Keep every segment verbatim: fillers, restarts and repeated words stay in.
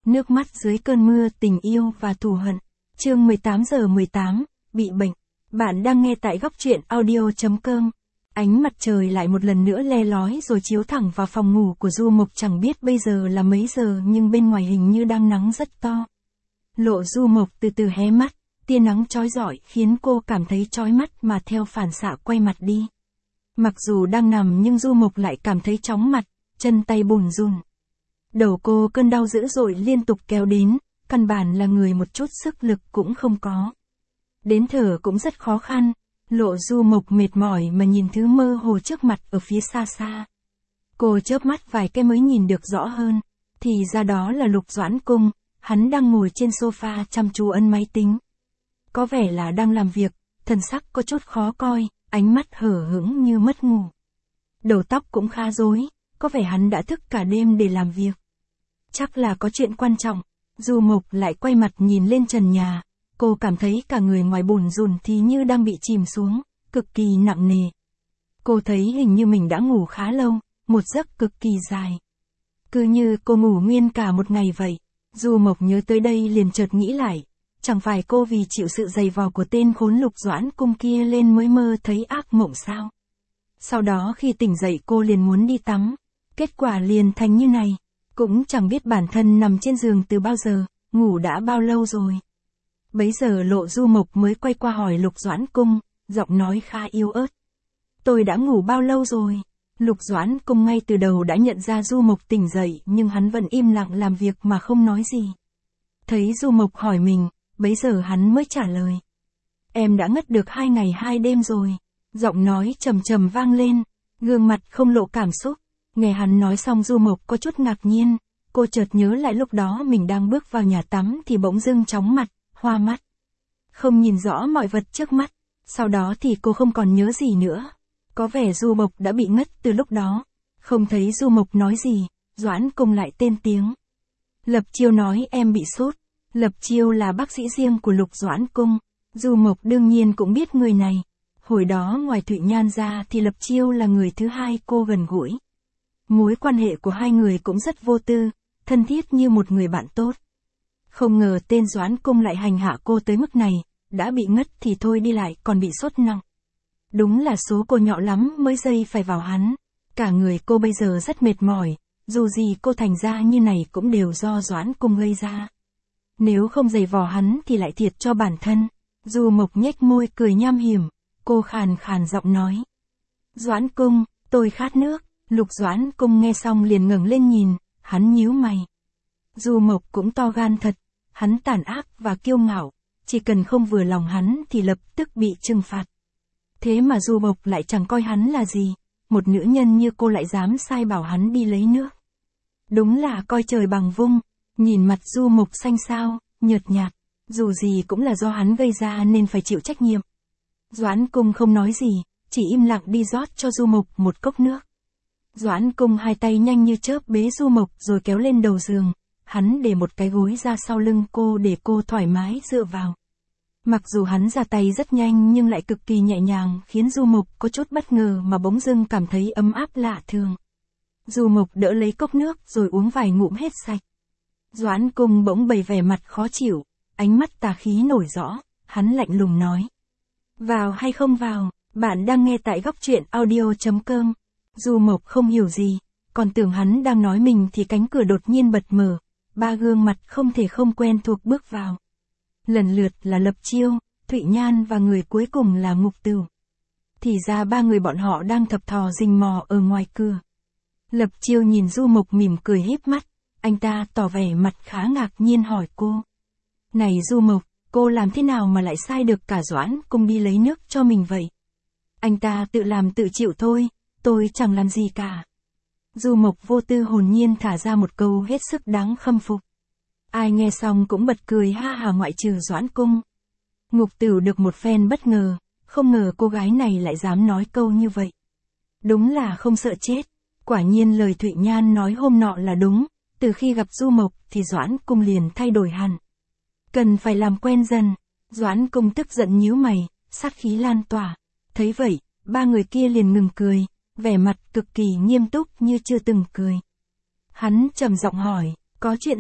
Nước mắt dưới cơn mưa tình yêu và thù hận. Chương mười tám giờ mười tám, bị bệnh. Bạn đang nghe tại góc truyện audio chấm com. Ánh mặt trời lại một lần nữa le lói rồi chiếu thẳng vào phòng ngủ của Du Mộc, chẳng biết bây giờ là mấy giờ nhưng bên ngoài hình như đang nắng rất to. Lộ Du Mộc từ từ hé mắt, tia nắng chói rọi khiến cô cảm thấy chói mắt mà theo phản xạ quay mặt đi. Mặc dù đang nằm nhưng Du Mộc lại cảm thấy chóng mặt, chân tay bùn rùn. Đầu cô cơn đau dữ dội liên tục kéo đến, căn bản là người một chút sức lực cũng không có. Đến thở cũng rất khó khăn, Lộ Du Mộc mệt mỏi mà nhìn thứ mơ hồ trước mặt ở phía xa xa. Cô chớp mắt vài cái mới nhìn được rõ hơn, thì ra đó là Lục Doãn Cung, hắn đang ngồi trên sofa chăm chú ấn máy tính. Có vẻ là đang làm việc, thần sắc có chút khó coi, ánh mắt hở hững như mất ngủ. Đầu tóc cũng khá rối, có vẻ hắn đã thức cả đêm để làm việc. Chắc là có chuyện quan trọng. Du Mộc lại quay mặt nhìn lên trần nhà, cô cảm thấy cả người ngoài bùn rùn thì như đang bị chìm xuống, cực kỳ nặng nề. Cô thấy hình như mình đã ngủ khá lâu, một giấc cực kỳ dài. Cứ như cô ngủ nguyên cả một ngày vậy. Du Mộc nhớ tới đây liền chợt nghĩ lại, chẳng phải cô vì chịu sự giày vò của tên khốn Lục Doãn Cung kia lên mới mơ thấy ác mộng sao? Sau đó khi tỉnh dậy cô liền muốn đi tắm, kết quả liền thành như này. Cũng chẳng biết bản thân nằm trên giường từ bao giờ, ngủ đã bao lâu rồi. Bấy giờ Lộ Du Mộc mới quay qua hỏi Lục Doãn Cung, giọng nói khá yếu ớt. Tôi đã ngủ bao lâu rồi? Lục Doãn Cung ngay từ đầu đã nhận ra Du Mộc tỉnh dậy nhưng hắn vẫn im lặng làm việc mà không nói gì. Thấy Du Mộc hỏi mình, bấy giờ hắn mới trả lời. Em đã ngất được hai ngày hai đêm rồi. Giọng nói trầm trầm vang lên, gương mặt không lộ cảm xúc. Nghe hắn nói xong Du Mộc có chút ngạc nhiên, cô chợt nhớ lại lúc đó mình đang bước vào nhà tắm thì bỗng dưng chóng mặt, hoa mắt. Không nhìn rõ mọi vật trước mắt, sau đó thì cô không còn nhớ gì nữa. Có vẻ Du Mộc đã bị ngất từ lúc đó. Không thấy Du Mộc nói gì, Doãn Cung lại tên tiếng. Lập Chiêu nói em bị sốt. Lập Chiêu là bác sĩ riêng của Lục Doãn Cung, Du Mộc đương nhiên cũng biết người này. Hồi đó ngoài Thụy Nhan ra thì Lập Chiêu là người thứ hai cô gần gũi. Mối quan hệ của hai người cũng rất vô tư, thân thiết như một người bạn tốt. Không ngờ tên Doãn Cung lại hành hạ cô tới mức này, đã bị ngất thì thôi đi lại còn bị sốt nặng. Đúng là số cô nhọ lắm mới dây phải vào hắn. Cả người cô bây giờ rất mệt mỏi, dù gì cô thành ra như này cũng đều do Doãn Cung gây ra. Nếu không giày vò hắn thì lại thiệt cho bản thân. Du Mộc nhếch môi cười nham hiểm, cô khàn khàn giọng nói. Doãn Cung, tôi khát nước. Lục Doãn Cung nghe xong liền ngẩng lên nhìn, hắn nhíu mày. Du Mộc cũng to gan thật, hắn tàn ác và kiêu ngạo, chỉ cần không vừa lòng hắn thì lập tức bị trừng phạt. Thế mà Du Mộc lại chẳng coi hắn là gì, một nữ nhân như cô lại dám sai bảo hắn đi lấy nước. Đúng là coi trời bằng vung, nhìn mặt Du Mộc xanh xao, nhợt nhạt, dù gì cũng là do hắn gây ra nên phải chịu trách nhiệm. Doãn Cung không nói gì, chỉ im lặng đi rót cho Du Mộc một cốc nước. Doãn Cung hai tay nhanh như chớp bế Du Mộc rồi kéo lên đầu giường, hắn để một cái gối ra sau lưng cô để cô thoải mái dựa vào. Mặc dù hắn ra tay rất nhanh nhưng lại cực kỳ nhẹ nhàng khiến Du Mộc có chút bất ngờ mà bỗng dưng cảm thấy ấm áp lạ thường. Du Mộc đỡ lấy cốc nước rồi uống vài ngụm hết sạch. Doãn Cung bỗng bày vẻ mặt khó chịu, ánh mắt tà khí nổi rõ, hắn lạnh lùng nói. Vào hay không vào, bạn đang nghe tại góc truyện audio chấm com. Du Mộc không hiểu gì, còn tưởng hắn đang nói mình thì cánh cửa đột nhiên bật mở, ba gương mặt không thể không quen thuộc bước vào. Lần lượt là Lập Chiêu, Thụy Nhan và người cuối cùng là Ngục Tửu. Thì ra ba người bọn họ đang thập thò rình mò ở ngoài cửa. Lập Chiêu nhìn Du Mộc mỉm cười híp mắt, anh ta tỏ vẻ mặt khá ngạc nhiên hỏi cô. Này Du Mộc, cô làm thế nào mà lại sai được cả Doãn Cung đi lấy nước cho mình vậy? Anh ta tự làm tự chịu thôi. Tôi chẳng làm gì cả. Du Mộc vô tư hồn nhiên thả ra một câu hết sức đáng khâm phục. Ai nghe xong cũng bật cười ha hà ngoại trừ Doãn Cung. Ngục Tửu được một phen bất ngờ, không ngờ cô gái này lại dám nói câu như vậy. Đúng là không sợ chết. Quả nhiên lời Thụy Nhan nói hôm nọ là đúng, từ khi gặp Du Mộc thì Doãn Cung liền thay đổi hẳn. Cần phải làm quen dần. Doãn Cung tức giận nhíu mày, sát khí lan tỏa. Thấy vậy, ba người kia liền ngừng cười, vẻ mặt cực kỳ nghiêm túc như chưa từng cười. Hắn trầm giọng hỏi, có chuyện gì?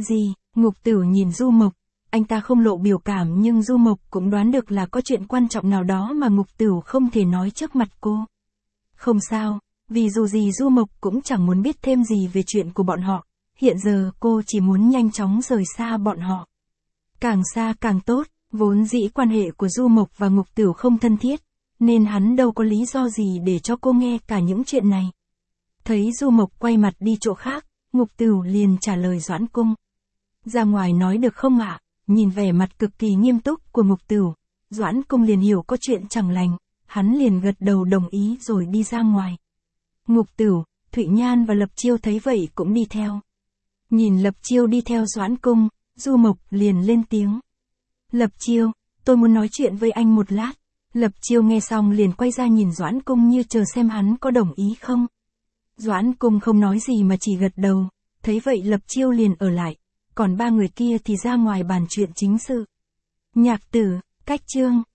Ngục Tửu nhìn Du Mộc, anh ta không lộ biểu cảm nhưng Du Mộc cũng đoán được là có chuyện quan trọng nào đó mà Ngục Tửu không thể nói trước mặt cô. Không sao, vì dù gì Du Mộc cũng chẳng muốn biết thêm gì về chuyện của bọn họ, hiện giờ cô chỉ muốn nhanh chóng rời xa bọn họ. Càng xa càng tốt, vốn dĩ quan hệ của Du Mộc và Ngục Tửu không thân thiết, nên hắn đâu có lý do gì để cho cô nghe cả những chuyện này. Thấy Du Mộc quay mặt đi chỗ khác, Ngục Tửu liền trả lời Doãn Cung. Ra ngoài nói được không ạ? Nhìn vẻ mặt cực kỳ nghiêm túc của Ngục Tửu, Doãn Cung liền hiểu có chuyện chẳng lành, hắn liền gật đầu đồng ý rồi đi ra ngoài. Ngục Tửu, Thụy Nhan và Lập Chiêu thấy vậy cũng đi theo. Nhìn Lập Chiêu đi theo Doãn Cung, Du Mộc liền lên tiếng. Lập Chiêu, tôi muốn nói chuyện với anh một lát. Lập Chiêu nghe xong liền quay ra nhìn Doãn Cung như chờ xem hắn có đồng ý không. Doãn Cung không nói gì mà chỉ gật đầu, thấy vậy Lập Chiêu liền ở lại, còn ba người kia thì ra ngoài bàn chuyện chính sự. Nhạc Tử, Cách Chương.